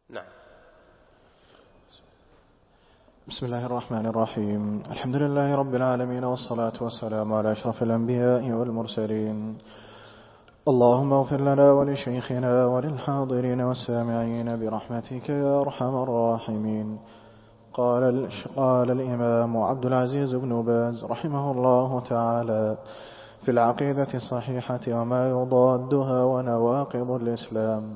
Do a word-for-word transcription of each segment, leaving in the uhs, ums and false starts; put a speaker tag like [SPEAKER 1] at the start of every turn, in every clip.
[SPEAKER 1] نعم.
[SPEAKER 2] بسم الله الرحمن الرحيم. الحمد لله رب العالمين، والصلاة والسلام على أشرف الأنبياء والمرسلين. اللهم اغفر لنا ولشيخنا وللحاضرين والسامعين برحمتك يا أرحم الراحمين. قال, قال الإمام عبد العزيز بن باز رحمه الله تعالى في العقيدة الصحيحة وما يضادها ونواقض الإسلام: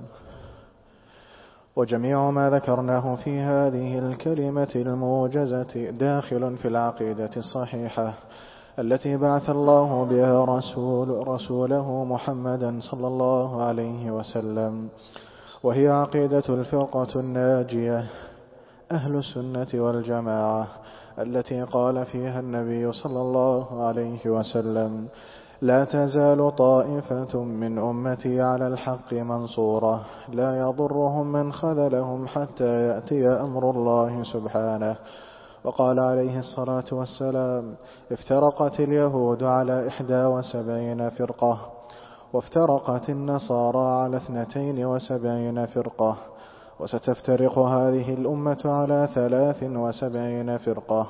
[SPEAKER 2] وجميع ما ذكرناه في هذه الكلمة الموجزة داخل في العقيدة الصحيحة التي بعث الله بها رسول رسوله محمدا صلى الله عليه وسلم، وهي عقيدة الفرقة الناجية أهل السنة والجماعة، التي قال فيها النبي صلى الله عليه وسلم: لا تزال طائفة من أمتي على الحق منصورة، لا يضرهم من خذلهم حتى يأتي أمر الله سبحانه. وقال عليه الصلاة والسلام: افترقت اليهود على إحدى وسبعين فرقة، وافترقت النصارى على اثنتين وسبعين فرقة، وستفترق هذه الأمة على ثلاث وسبعين فرقة،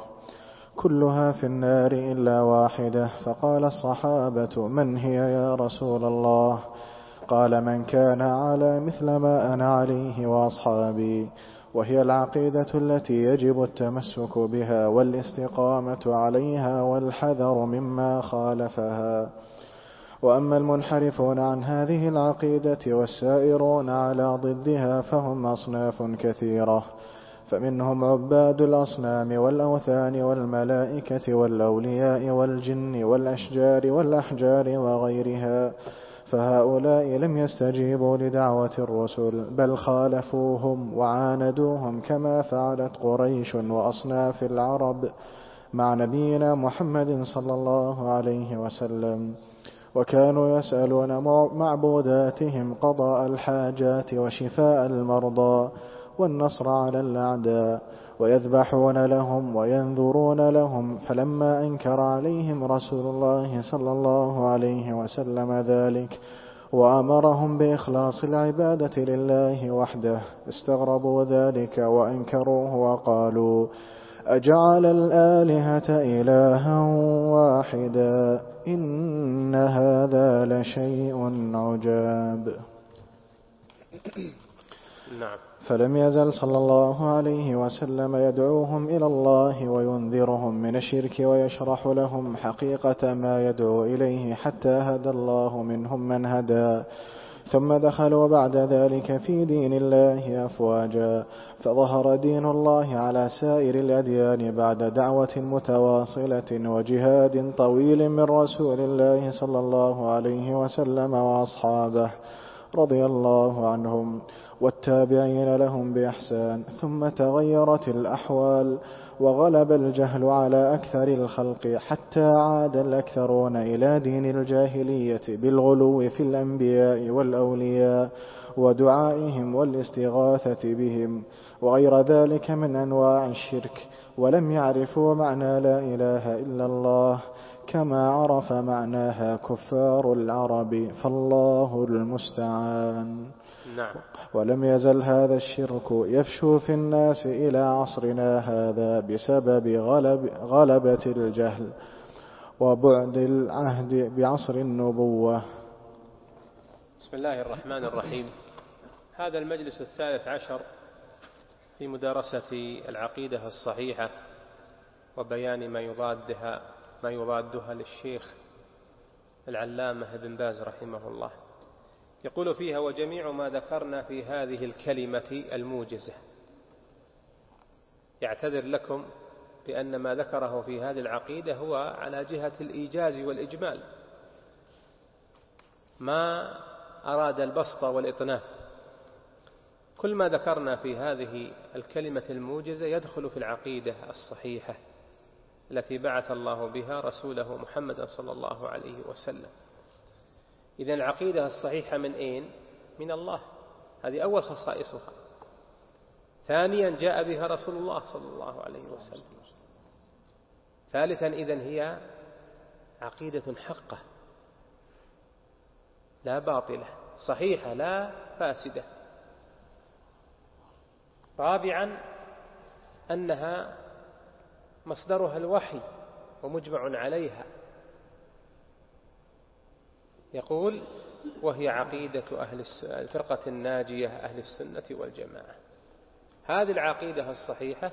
[SPEAKER 2] كلها في النار إلا واحدة. فقال الصحابة: من هي يا رسول الله؟ قال: من كان على مثل ما أنا عليه وأصحابي. وهي العقيدة التي يجب التمسك بها والاستقامة عليها والحذر مما خالفها. وأما المنحرفون عن هذه العقيدة والسائرون على ضدها فهم أصناف كثيرة، فمنهم عباد الأصنام والأوثان والملائكة والأولياء والجن والأشجار والأحجار وغيرها، فهؤلاء لم يستجيبوا لدعوة الرسل، بل خالفوهم وعاندوهم كما فعلت قريش وأصناف العرب مع نبينا محمد صلى الله عليه وسلم، وكانوا يسألون معبوداتهم قضاء الحاجات وشفاء المرضى والنصر على الأعداء، ويذبحون لهم وينذرون لهم. فلما أنكر عليهم رسول الله صلى الله عليه وسلم ذلك وأمرهم بإخلاص العبادة لله وحده استغربوا ذلك وأنكروه وقالوا: أجعل الآلهة إلها واحدا إن هذا لشيء عجاب.
[SPEAKER 1] نعم.
[SPEAKER 2] فلم يزل صلى الله عليه وسلم يدعوهم إلى الله وينذرهم من الشرك ويشرح لهم حقيقة ما يدعو إليه حتى هدى الله منهم من هدى، ثم دخلوا بعد ذلك في دين الله أفواجا، فظهر دين الله على سائر الأديان بعد دعوة متواصلة وجهاد طويل من رسول الله صلى الله عليه وسلم وأصحابه رضي الله عنهم والتابعين لهم بإحسان. ثم تغيرت الأحوال وغلب الجهل على أكثر الخلق حتى عاد الأكثرون إلى دين الجاهلية بالغلو في الأنبياء والأولياء ودعائهم والاستغاثة بهم وغير ذلك من أنواع الشرك، ولم يعرفوا معنى لا إله إلا الله كما عرف معناها كفار العرب، فالله المستعان.
[SPEAKER 1] نعم.
[SPEAKER 2] ولم يزل هذا الشرك يفشو في الناس إلى عصرنا هذا بسبب غلب غلبة الجهل وبعد العهد بعصر النبوة.
[SPEAKER 1] بسم الله الرحمن الرحيم. هذا المجلس الثالث عشر في مدارسة العقيدة الصحيحة وبيان ما يضادها ما يضادها للشيخ العلامة ابن باز رحمه الله. يقول فيها: وجميع ما ذكرنا في هذه الكلمة الموجزة. يعتذر لكم بأن ما ذكره في هذه العقيدة هو على جهة الإيجاز والإجمال، ما أراد البسط والإطناب. كل ما ذكرنا في هذه الكلمة الموجزة يدخل في العقيدة الصحيحة التي بعث الله بها رسوله محمد صلى الله عليه وسلم. إذن العقيدة الصحيحة من أين؟ من الله، هذه أول خصائصها. ثانيا جاء بها رسول الله صلى الله عليه وسلم. ثالثا إذن هي عقيدة حقة لا باطلة، صحيحة لا فاسدة. رابعا أنها مصدرها الوحي ومجمع عليها. يقول: وهي عقيدة أهل الفرقة الناجية أهل السنة والجماعة. هذه العقيدة الصحيحة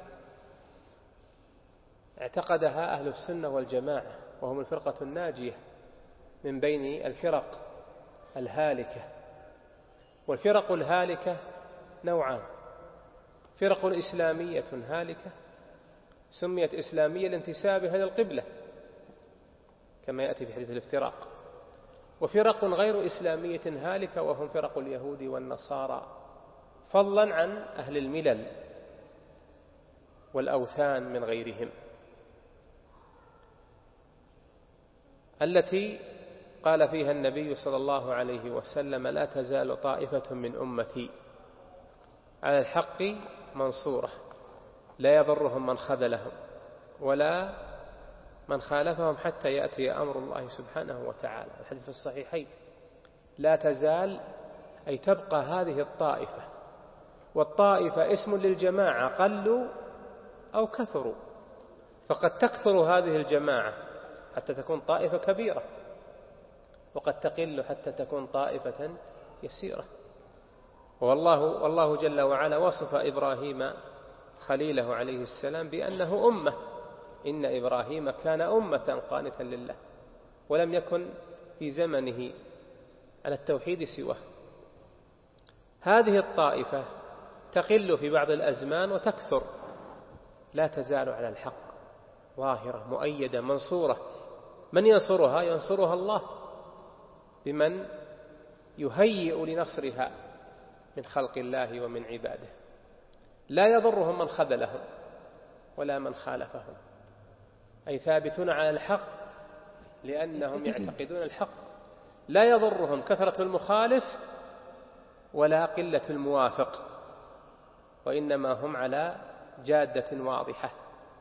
[SPEAKER 1] اعتقدها أهل السنة والجماعة، وهم الفرقة الناجية من بين الفرق الهالكة. والفرق الهالكة نوعان: فرق إسلامية هالكة سميت إسلامية لانتسابها للقبلة كما يأتي في حديث الافتراق، وفرق غير إسلامية هالكة وهم فرق اليهود والنصارى، فضلا عن أهل الملل والأوثان من غيرهم، التي قال فيها النبي صلى الله عليه وسلم: لا تزال طائفة من أمتي على الحق منصورة لا يضرهم من خذلهم ولا من خالفهم حتى يأتي أمر الله سبحانه وتعالى. الحديث في الصحيحين. لا تزال أي تبقى هذه الطائفة، والطائفة اسم للجماعة قلوا أو كثروا، فقد تكثر هذه الجماعة حتى تكون طائفة كبيرة، وقد تقل حتى تكون طائفة يسيرة. والله, والله جل وعلا وصف إبراهيم خليله عليه السلام بأنه أمة: إن إبراهيم كان أمة قانتا لله، ولم يكن في زمنه على التوحيد سواه. هذه الطائفة تقل في بعض الأزمان وتكثر، لا تزال على الحق ظاهرة مؤيدة منصورة. من ينصرها؟ ينصرها الله بمن يهيئ لنصرها من خلق الله ومن عباده. لا يضرهم من خذلهم ولا من خالفهم، أي ثابتون على الحق لأنهم يعتقدون الحق. لا يضرهم كثرة المخالف ولا قلة الموافق، وإنما هم على جادة واضحة.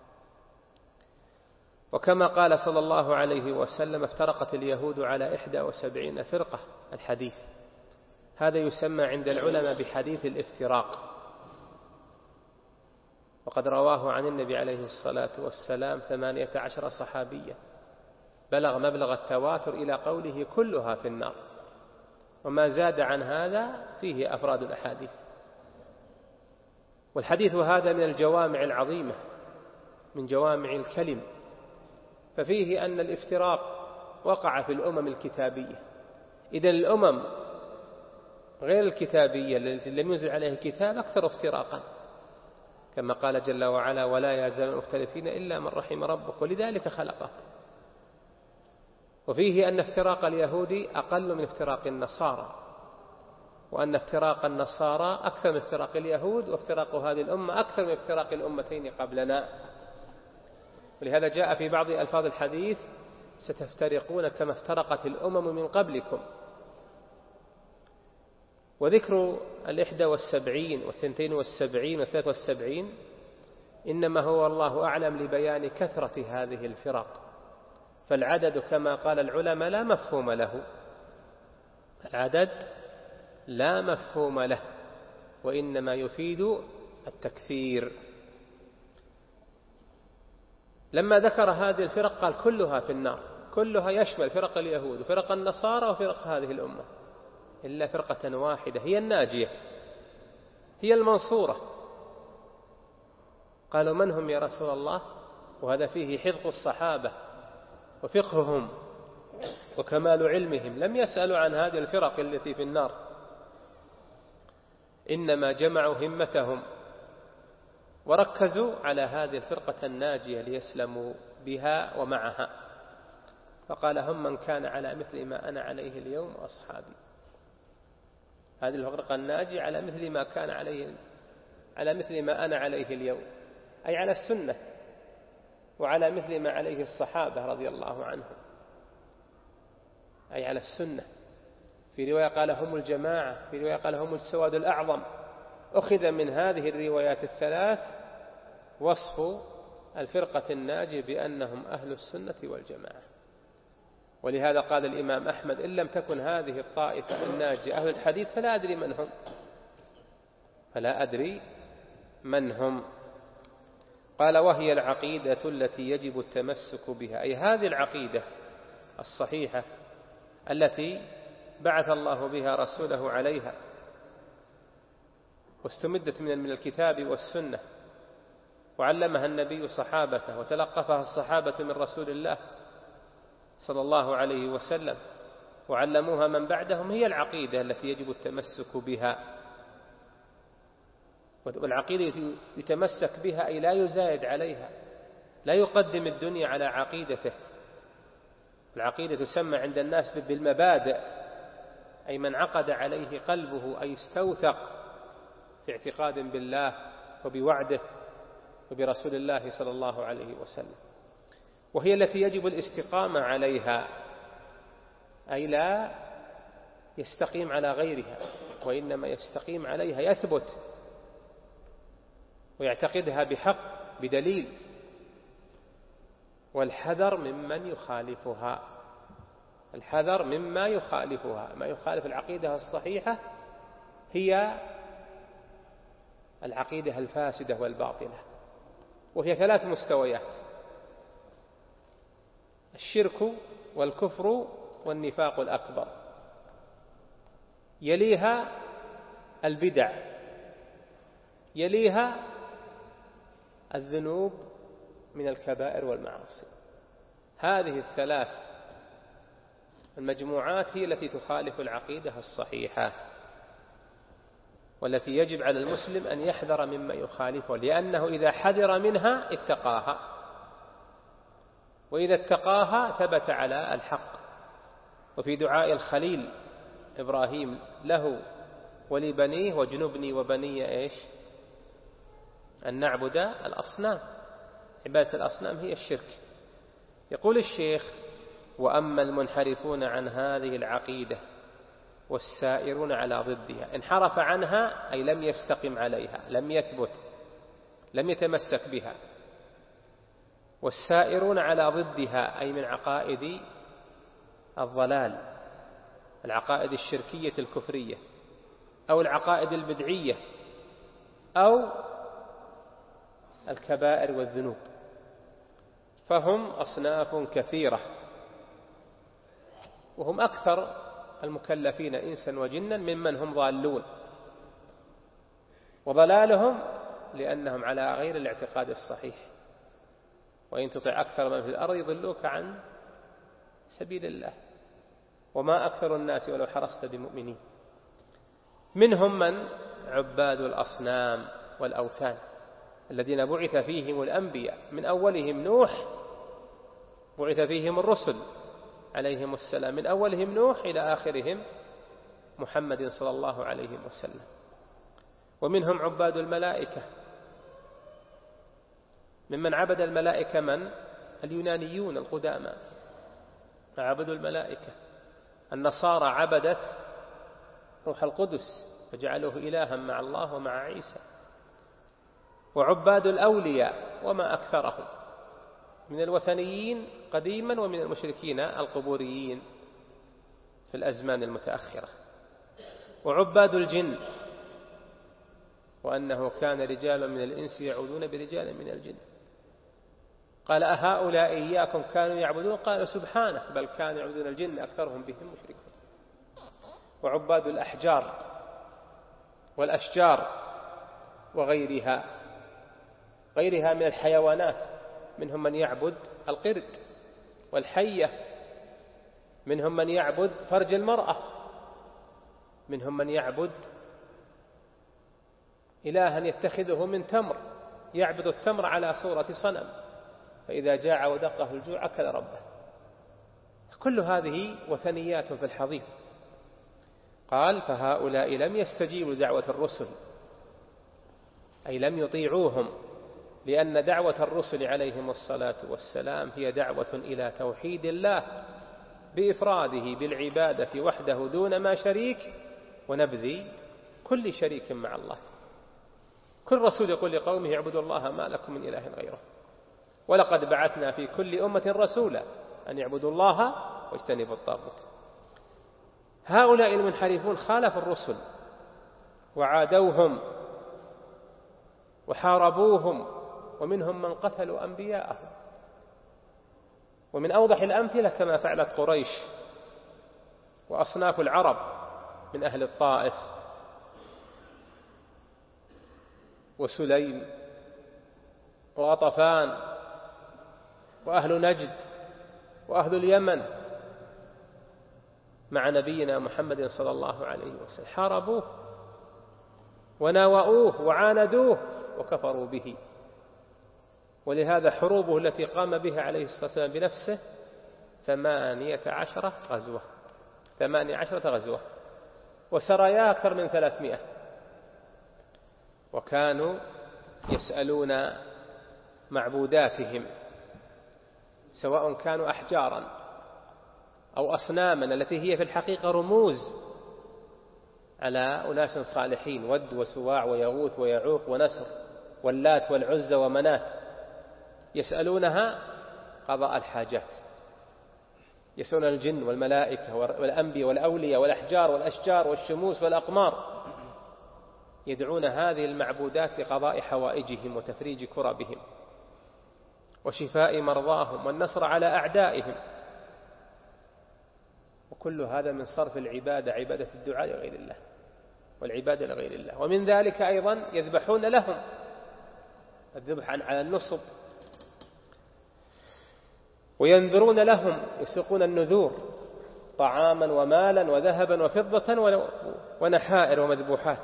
[SPEAKER 1] وكما قال صلى الله عليه وسلم: افترقت اليهود على إحدى وسبعين فرقة. الحديث هذا يسمى عند العلماء بحديث الافتراق، وقد رواه عن النبي عليه الصلاة والسلام ثمانية عشر صحابيا، بلغ مبلغ التواتر إلى قوله: كلها في النار. وما زاد عن هذا فيه أفراد الأحاديث. والحديث هذا من الجوامع العظيمة، من جوامع الكلم، ففيه أن الافتراق وقع في الأمم الكتابية. إذن الأمم غير الكتابية التي لم ينزل عليها كتاب أكثر افتراقا، كما قال جل وعلا: ولا يزال مختلفين إلا من رحم ربك ولذلك خلقه. وفيه أن افتراق اليهود أقل من افتراق النصارى، وأن افتراق النصارى أكثر من افتراق اليهود، وافتراق هذه الأمة أكثر من افتراق الأمتين قبلنا. ولهذا جاء في بعض ألفاظ الحديث: ستفترقون كما افترقت الأمم من قبلكم. وذكر الإحدى والسبعين والثنتين والسبعين والثلاث والسبعين إنما هو الله أعلم لبيان كثرة هذه الفرق، فالعدد كما قال العلماء لا مفهوم له، العدد لا مفهوم له، وإنما يفيد التكثير. لما ذكر هذه الفرق قال: كلها في النار. كلها يشمل فرق اليهود وفرق النصارى وفرق هذه الأمة، إلا فرقة واحدة هي الناجية، هي المنصورة. قالوا: من هم يا رسول الله؟ وهذا فيه حفظ الصحابة وفقههم وكمال علمهم، لم يسألوا عن هذه الفرق التي في النار، إنما جمعوا همتهم وركزوا على هذه الفرقة الناجية ليسلموا بها ومعها. فقال: هم من كان على مثل ما أنا عليه اليوم وأصحابي. هذه الفرقة الناجية على مثل ما كان عليه، على مثل ما أنا عليه اليوم، أي على السنة، وعلى مثل ما عليه الصحابة رضي الله عنهم، أي على السنة. في رواية قال: هم الجماعة، في رواية قال: هم السواد الأعظم. أخذ من هذه الروايات الثلاث وصف الفرقة الناجية بأنهم أهل السنة والجماعة. ولهذا قال الإمام أحمد: إن لم تكن هذه الطائفة الناجية أهل الحديث فلا أدري من هم، فلا أدري من هم. قال: وهي العقيدة التي يجب التمسك بها، أي هذه العقيدة الصحيحة التي بعث الله بها رسوله عليها واستمدت من الكتاب والسنة وعلمها النبي صحابته وتلقفها الصحابة من رسول الله صلى الله عليه وسلم وعلموها من بعدهم، هي العقيدة التي يجب التمسك بها. والعقيدة يتمسك بها أي لا يزايد عليها، لا يقدم الدنيا على عقيدته. العقيدة تسمى عند الناس بالمبادئ، أي من عقد عليه قلبه، أي استوثق في اعتقاد بالله وبوعده وبرسول الله صلى الله عليه وسلم. وهي التي يجب الاستقامة عليها، أي لا يستقيم على غيرها، وإنما يستقيم عليها، يثبت ويعتقدها بحق بدليل. والحذر ممن يخالفها، الحذر مما يخالفها، ما يخالف العقيدة الصحيحة هي العقيدة الفاسدة والباطلة. وهي ثلاث مستويات: الشرك والكفر والنفاق الأكبر، يليها البدع، يليها الذنوب من الكبائر والمعاصي. هذه الثلاث المجموعات هي التي تخالف العقيدة الصحيحة، والتي يجب على المسلم أن يحذر مما يخالفه، لأنه إذا حذر منها اتقاها، وإذا اتقاها ثبت على الحق. وفي دعاء الخليل إبراهيم له ولبنيه: واجنبني وبني إيش؟ أن نعبد الأصنام. عبادة الأصنام هي الشرك. يقول الشيخ: وأما المنحرفون عن هذه العقيدة والسائرون على ضدها، انحرف عنها أي لم يستقم عليها، لم يثبت، لم يتمسك بها. والسائرون على ضدها أي من عقائد الضلال، العقائد الشركية الكفرية أو العقائد البدعية أو الكبائر والذنوب، فهم أصناف كثيرة، وهم أكثر المكلفين إنسا وجنا ممن هم ضالون. وضلالهم لأنهم على غير الاعتقاد الصحيح. وإن تطع أكثر من في الأرض يضلوك عن سبيل الله، وما أكثر الناس ولو حرصت بمؤمنين. منهم من عباد الأصنام والأوثان الذين بعث فيهم الأنبياء، من أولهم نوح بعث فيهم الرسل عليهم السلام، من أولهم نوح إلى آخرهم محمد صلى الله عليه وسلم. ومنهم عباد الملائكة، ممن عبد الملائكة من اليونانيون القدامى عبدوا الملائكة. النصارى عبدت روح القدس فجعلوه إلها مع الله ومع عيسى. وعباد الأولياء وما أكثرهم من الوثنيين قديما ومن المشركين القبوريين في الأزمان المتأخرة. وعباد الجن، وأنه كان رجال من الإنس يعودون برجال من الجن. قال: أهؤلاء إياكم كانوا يعبدون؟ قالوا: سبحانك بل كانوا يعبدون الجن أكثرهم بهم مشركون. وعباد الأحجار والأشجار وغيرها، غيرها من الحيوانات، منهم من يعبد القرد والحية، منهم من يعبد فرج المرأة، منهم من يعبد إلها يتخذه من تمر، يعبد التمر على صورة صنم، فإذا جاع ودقه الجوع أكل ربه. كل هذه وثنيات في الحضيض. قال: فهؤلاء لم يستجيبوا دعوة الرسل، أي لم يطيعوهم، لأن دعوة الرسل عليهم الصلاة والسلام هي دعوة إلى توحيد الله بإفراده بالعبادة وحده دون ما شريك، ونبذ كل شريك مع الله. كل رسول يقول لقومه: اعبدوا الله ما لكم من إله غيره، ولقد بعثنا في كل أمة رسولا أن يعبدوا الله واجتنبوا الطاغوت. هؤلاء المنحرفون خالفوا الرسل وعادوهم وحاربوهم، ومنهم من قتلوا أنبياءهم. ومن أوضح الأمثلة كما فعلت قريش وأصناف العرب من أهل الطائف وسليم وغطفان وأهل نجد وأهل اليمن مع نبينا محمد صلى الله عليه وسلم، حاربوه وناوؤوه وعاندوه وكفروا به. ولهذا حروبه التي قام بها عليه الصلاة والسلام بنفسه ثمانية عشرة غزوة ثمانية عشرة غزوة وسرايا أكثر من ثلاثمائة. وكانوا يسألون معبوداتهم سواء كانوا أحجارا أو أصناما التي هي في الحقيقة رموز على أناس صالحين، ود وسواع ويغوث ويعوق ونسر واللات والعزى ومنات، يسألونها قضاء الحاجات، يسألون الجن والملائكة والأنبياء والأولياء والأحجار والأشجار والشموس والأقمار، يدعون هذه المعبودات لقضاء حوائجهم وتفريج كربهم وشفاء مرضاهم والنصر على أعدائهم. وكل هذا من صرف العبادة، عبادة الدعاء لغير الله والعبادة لغير الله. ومن ذلك أيضا يذبحون لهم، الذبح على النصب، وينذرون لهم، يسوقون النذور طعاما ومالا وذهبا وفضة ونحائر ومذبوحات.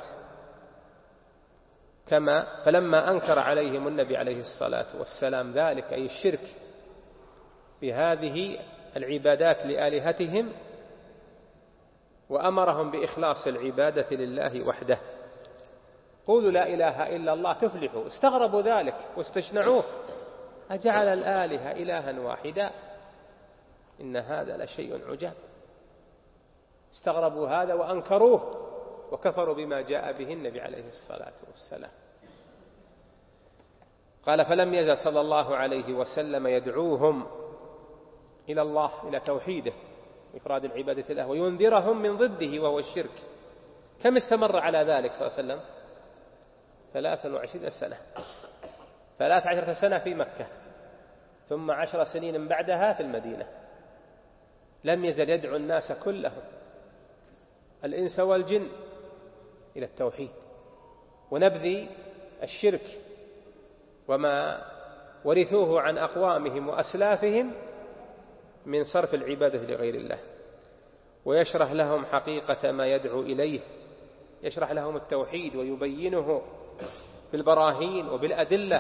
[SPEAKER 1] كما فلما أنكر عليهم النبي عليه الصلاة والسلام ذلك، أي الشرك بهذه العبادات لآلهتهم، وأمرهم بإخلاص العبادة لله وحده. قولوا لا إله إلا الله تفلحوا. استغربوا ذلك واستشنعوه، أجعل الآلهة إلها واحدا إن هذا لشيء عجاب. استغربوا هذا وأنكروه وكفروا بما جاء به النبي عليه الصلاة والسلام. قال فلم يزل صلى الله عليه وسلم يدعوهم إلى الله، إلى توحيده إفراد العبادة له، وينذرهم من ضده وهو الشرك. كم استمر على ذلك صلى الله عليه وسلم؟ ثلاثا وعشرين سنة ثلاث عشرة سنة في مكة، ثم عشر سنين بعدها في المدينة. لم يزل يدعو الناس كلهم الإنس والجن إلى التوحيد ونبذ الشرك وما ورثوه عن أقوامهم وأسلافهم من صرف العبادة لغير الله، ويشرح لهم حقيقة ما يدعو إليه، يشرح لهم التوحيد ويبينه بالبراهين وبالأدلة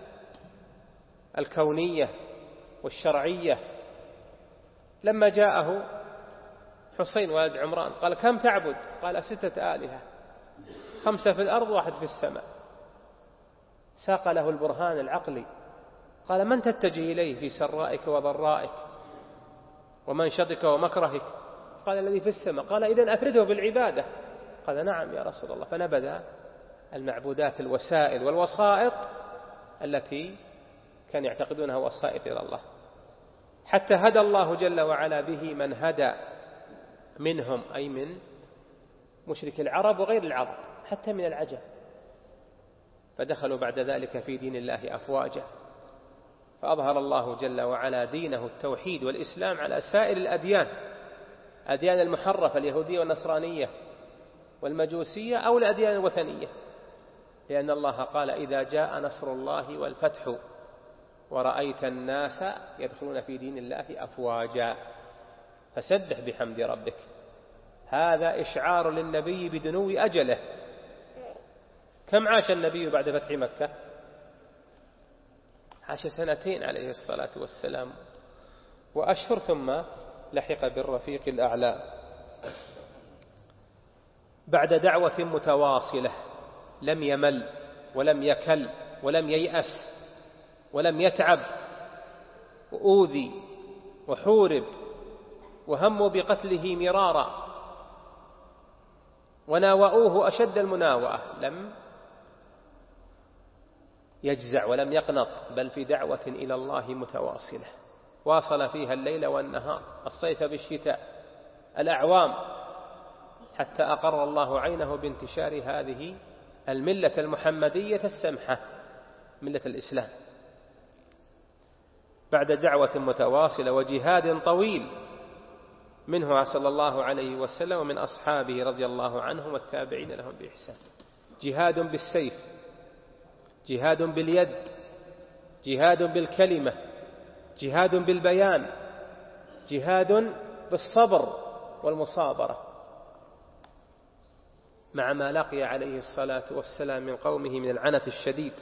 [SPEAKER 1] الكونية والشرعية. لما جاءه حسين والد عمران قال كم تعبد؟ قال ستة آلهة، خمسة في الأرض واحد في السماء. ساق له البرهان العقلي، قال من تتجه إليه في سرائك وضرائك ومنشطك ومكرهك؟ قال الذي في السماء. قال إذن أفرده بالعبادة. قال نعم يا رسول الله. فنبذ المعبودات الوسائل والوسائط التي كان يعتقدونها وسائط إلى الله، حتى هدى الله جل وعلا به من هدى منهم، أي من مشرك العرب وغير العرب، حتى من العجم، فدخلوا بعد ذلك في دين الله أفواجا. فأظهر الله جل وعلا دينه التوحيد والإسلام على سائر الأديان، أديان المحرفة اليهودية والنصرانية والمجوسية أو الأديان الوثنية، لأن الله قال إذا جاء نصر الله والفتح ورأيت الناس يدخلون في دين الله أفواجا فسبح بحمد ربك. هذا إشعار للنبي بدنو أجله. كم عاش النبي بعد فتح مكة؟ عاش سنتين عليه الصلاة والسلام وأشهر، ثم لحق بالرفيق الأعلى. بعد دعوة متواصلة لم يمل ولم يكل ولم ييأس ولم يتعب، وأوذي وحورب وهموا بقتله مرارا وناوؤوه أشد المناوئة، لم يجزع ولم يقنط، بل في دعوة إلى الله متواصلة واصل فيها الليل والنهار، الصيف بالشتاء، الأعوام، حتى أقر الله عينه بانتشار هذه الملة المحمدية السمحة، ملة الإسلام، بعد دعوة متواصلة وجهاد طويل منه صلى الله عليه وسلم ومن أصحابه رضي الله عنهم والتابعين لهم بإحسان. جهاد بالسيف، جهاد باليد، جهاد بالكلمة، جهاد بالبيان، جهاد بالصبر والمصابرة، مع ما لقي عليه الصلاة والسلام من قومه من العنت الشديد.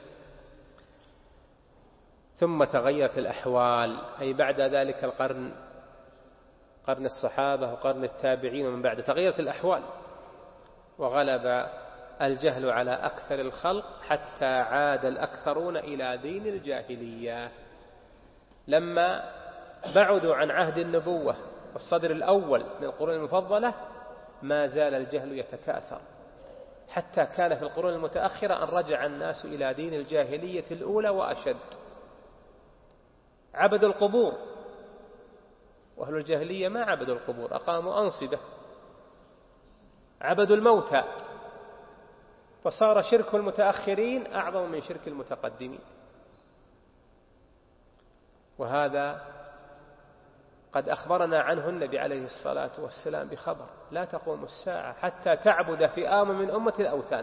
[SPEAKER 1] ثم تغيرت الأحوال، أي بعد ذلك القرن، قرن الصحابة وقرن التابعين ومن بعد، تغيرت الأحوال وغلب الجهل على أكثر الخلق حتى عاد الأكثرون إلى دين الجاهلية. لما بعدوا عن عهد النبوة والصدر الأول من القرون المفضلة ما زال الجهل يتكاثر، حتى كان في القرون المتأخرة أن رجع الناس إلى دين الجاهلية الأولى وأشد. عبدوا القبور، وأهل الجاهلية ما عبدوا القبور، أقاموا أنصبة، عبدوا الموتى، فصار شرك المتأخرين أعظم من شرك المتقدمين. وهذا قد أخبرنا عنه النبي عليه الصلاة والسلام بخبر: لا تقوم الساعة حتى تعبد فئام من أمة الأوثان،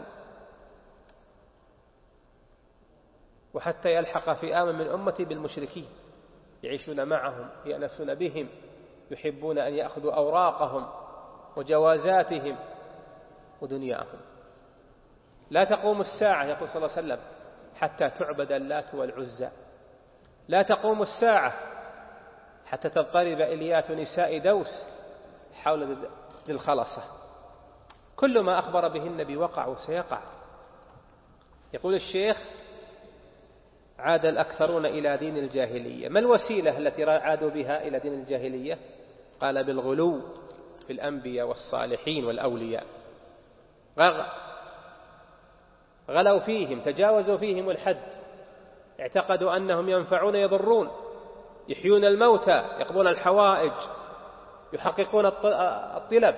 [SPEAKER 1] وحتى يلحق فئام من أمتي بالمشركين، يعيشون معهم، يأنسون بهم، يحبون أن يأخذوا أوراقهم وجوازاتهم ودنياهم. لا تقوم الساعة، يقول صلى الله عليه وسلم، حتى تعبد اللات والعزى. لا تقوم الساعة حتى تضطرب إليات نساء دوس حول ذي الخلصة. كل ما أخبر به النبي وقع وسيقع. يقول الشيخ: عاد الأكثرون إلى دين الجاهلية. ما الوسيلة التي عادوا بها إلى دين الجاهلية؟ قال: بالغلو في الأنبياء والصالحين والأولياء. غلوا فيهم، تجاوزوا فيهم الحد، اعتقدوا أنهم ينفعون يضرون، يحيون الموتى، يقضون الحوائج، يحققون الطلب،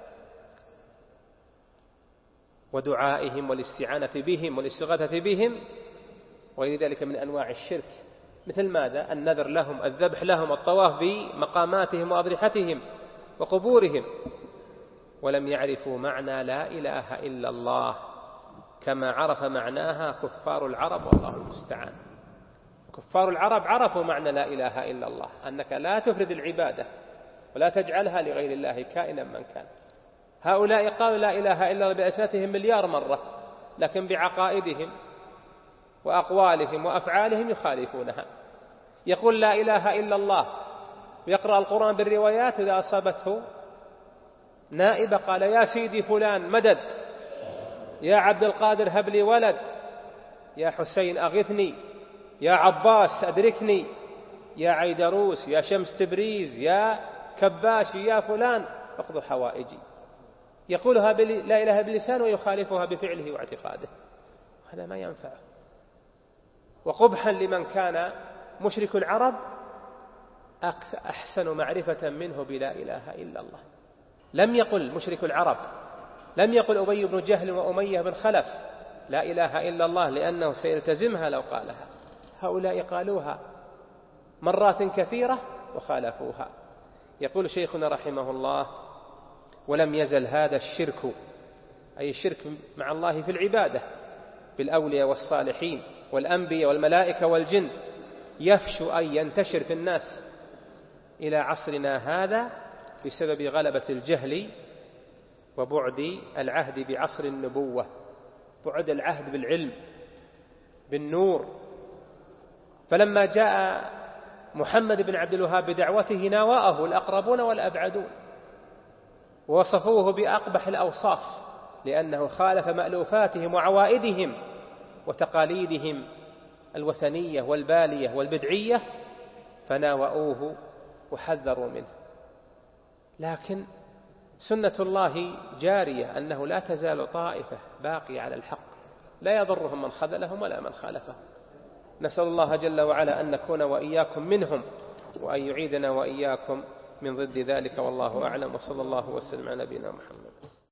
[SPEAKER 1] ودعائهم والاستعانة بهم والاستغاثة بهم وغير ذلك من أنواع الشرك. مثل ماذا؟ النذر لهم، الذبح لهم، الطواف بمقاماتهم وأضرحتهم وقبورهم. ولم يعرفوا معنى لا إله إلا الله كما عرف معناها كفار العرب، والله المستعان. كفار العرب عرفوا معنى لا إله إلا الله، أنك لا تفرد العبادة ولا تجعلها لغير الله كائنا من كان. هؤلاء قالوا لا إله إلا الله بألسنتهم مليار مرة، لكن بعقائدهم وأقوالهم وأفعالهم يخالفونها. يقول لا إله إلا الله ويقرأ القرآن بالروايات، إذا أصابته نائبة قال: يا سيدي فلان مدد، يا عبد القادر هب لي ولد، يا حسين أغثني، يا عباس أدركني، يا عيدروس، يا شمس تبريز، يا كباشي، يا فلان اقضوا حوائجي. يقولها لا إله بلسان ويخالفها بفعله واعتقاده. هذا ما ينفع. وقبحا لمن كان مشرك العرب أحسن معرفة منه بلا إله إلا الله. لم يقل مشرك العرب، لم يقل أبي بن جهل وأمية بن خلف لا إله إلا الله لأنه سيلتزمها لو قالها. هؤلاء قالوها مرات كثيرة وخالفوها. يقول شيخنا رحمه الله: ولم يزل هذا الشرك، أي الشرك مع الله في العبادة بالأولياء والصالحين والأنبياء والملائكة والجن، يفشو أي ينتشر في الناس إلى عصرنا هذا بسبب غلبة الجهل وبعد العهد بعصر النبوة، بعد العهد بالعلم بالنور. فلما جاء محمد بن عبد الوهاب بدعوته ناوأه الأقربون والأبعدون، ووصفوه بأقبح الأوصاف، لأنه خالف مألوفاتهم وعوائدهم وتقاليدهم الوثنية والبالية والبدعية، فناوأوه وحذروا منه. لكن سنة الله جارية، أنه لا تزال طائفة باقية على الحق لا يضرهم من خذلهم ولا من خالفهم. نسأل الله جل وعلا أن نكون وإياكم منهم، وأن يعيدنا وإياكم من ضد ذلك، والله أعلم، وصلى الله وسلم على نبينا محمد.